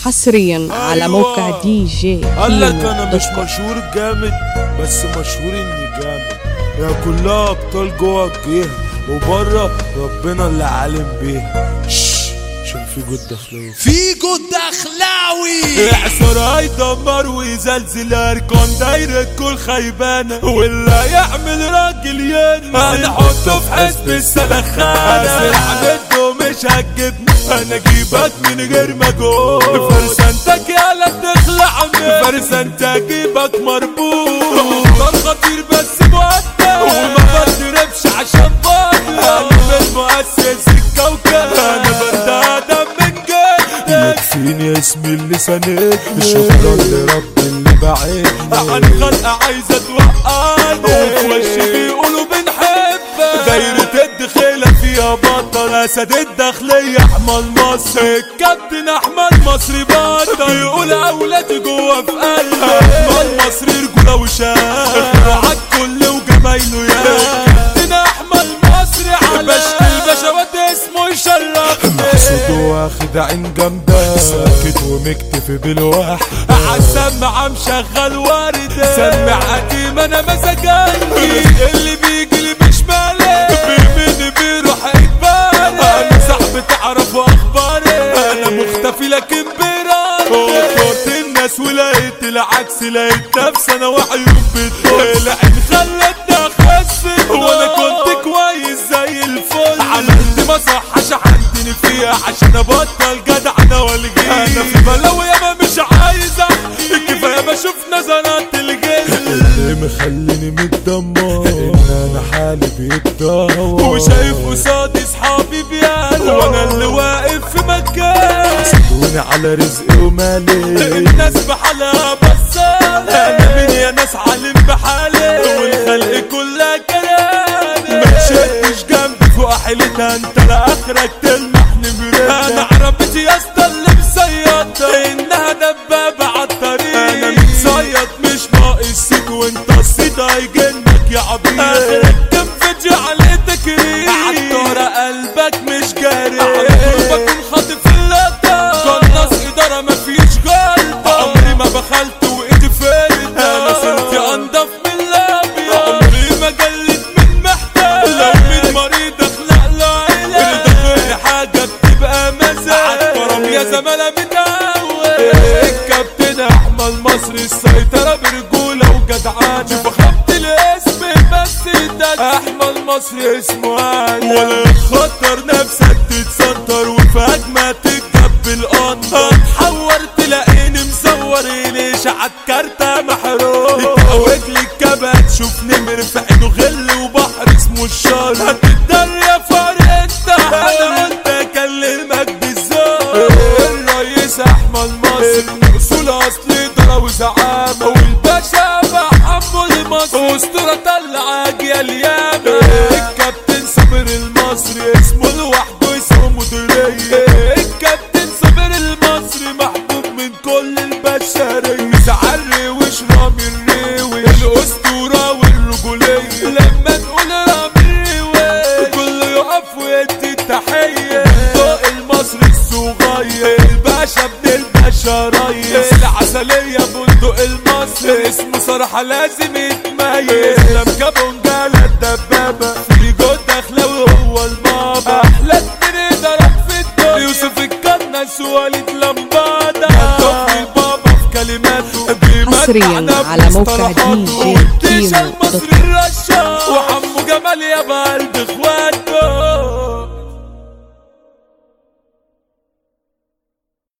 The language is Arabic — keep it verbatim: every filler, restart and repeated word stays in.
حصريا على موقع دي جي قالك انا مش مشهور جامد بس مشهور اني جامد، يا كلها ابطال جوه الجيهة وبره ربنا اللي عالم بيها. عشان في جود دخلاوي في جود دخلاوي اعصار هيدمر ويزلزل اركان دايرة كل خيبانة، واللي يعمل راجل ينزل هنحطه في حزب السلخانة. سرعة بده مش هتجيبني انا اجيبك من غير مجهود، فرسانتك يالا بتخلع مني، فرسانتك اجيبك مربوط. اختار خطير بس مؤدب وما بضربش عشان فاضي، انا بالمؤسس الكوكب انا بردان يكفيني اسمي اللي ساندني، شكرا لرب اللي بعدني. عن خلقة عايزة توقعني وفي وشي بيقولوا بنحبك، دايرة الدخيلة فيها بطل اسد الداخلية احمد مصر، الكابتن احمد مصري بطل يقول اولادي جوا في قلبي. احمد مصري رجولة وشاف عالكل وجمايله يا كابتن احمد مصري على باشا البشوات اسمه يشرفني، محسود واخد عين جنبه ساكت ومكتفي بالواحد، عالسماعة مشغل وردة سمع قديم انا مزاجنجي، اللي بيجي لي مش مالي بيمني بيروح اجباري، انا صاحبي تعرف اخباري انا مختفي لكن براني. فكرت الناس ولقيت العكس، لقيت نفسي انا وعيون بتطول، العين خلتني اخس وانا كنت كويس زي الفل، عملت مصحة شحنتني فيها عشان ابطل جدع انا والجيل، انا في بلاوي ياما مش عايز احكي كفايه بشوف نظرات الجيل اللي مخليني متدمر، ان انا حالي بيتدهور وشايف قصادي صحابي بيانا وانا اللي واقف في مكان، سيبوني على رزقي ومالي الناس بحالها بس انا مين يا ناس عالم بحالي والخلق كلها كلامي، ما تشدش جنبي فوق حيلتها انت لاخرك تلمحني بريدها، انا عربتي يا اسطى اللي مصيطة انها دبابة عالطريق، انا متصيط مش ناقص سيك وانت الصيد هيجنك يا عبيط، اخرك كم فيديو عليه تكريم عالطارة قلبك مش جاري، عالطول بكون خاطف اللقطة قناص ادارة مفيش غلطة، عمري ما بخلت وايدي فاردة انا سنتي انضف من لابي، عمري ما جلت من محتاج لو من مريض اخلق له علاج، دخل حاجة بتبقى مزاج عالكرم يا زمالة متعود، الكابتن احمد مصري السيطرة برجولة وجدعان، شوف خبط الاسم بس ده احمد مصري اسمه عادي، ولا تخطر نفسك تتسنطر وفي هجمة تتجاب بالقنطة، تحور تلاقيني مصور ليش عالكارتة محروق، تتقوج لي الكبات تشوف نمر في عينه غل وبحر اسمه الشر، هتتدر يا فارق انت انا قلت اكلمك بالذوق، الرئيس احمد مصري اصول اصلي ضرا وزعامة، والباشا محمد المصري اسطورة طلع اجيال ياما، الكابتن صابر المصري اسمه لوحده اسمه مديرية، الكابتن صابر المصري محبوب من كل البشرية، زعري وش رامي الريوي الاسطورة والرجولية، لما نقول رامي الريوي كله يقف ويدي التحية، ضوء المصري الصغير الباشا ابن الباشا ريس، العسلية بندق المصري اسمه صراحة لازم يتميز، لمكة بونجالة الدبابة في جود دخلاوي هو المابا، احلى اتنين ضرب في الدنيا يوسف الكنس ووليد لمبادة، هتوفي البابا في كلماته حصريا على موقع دي جي المصري الرشاق وحمو جمال يا بال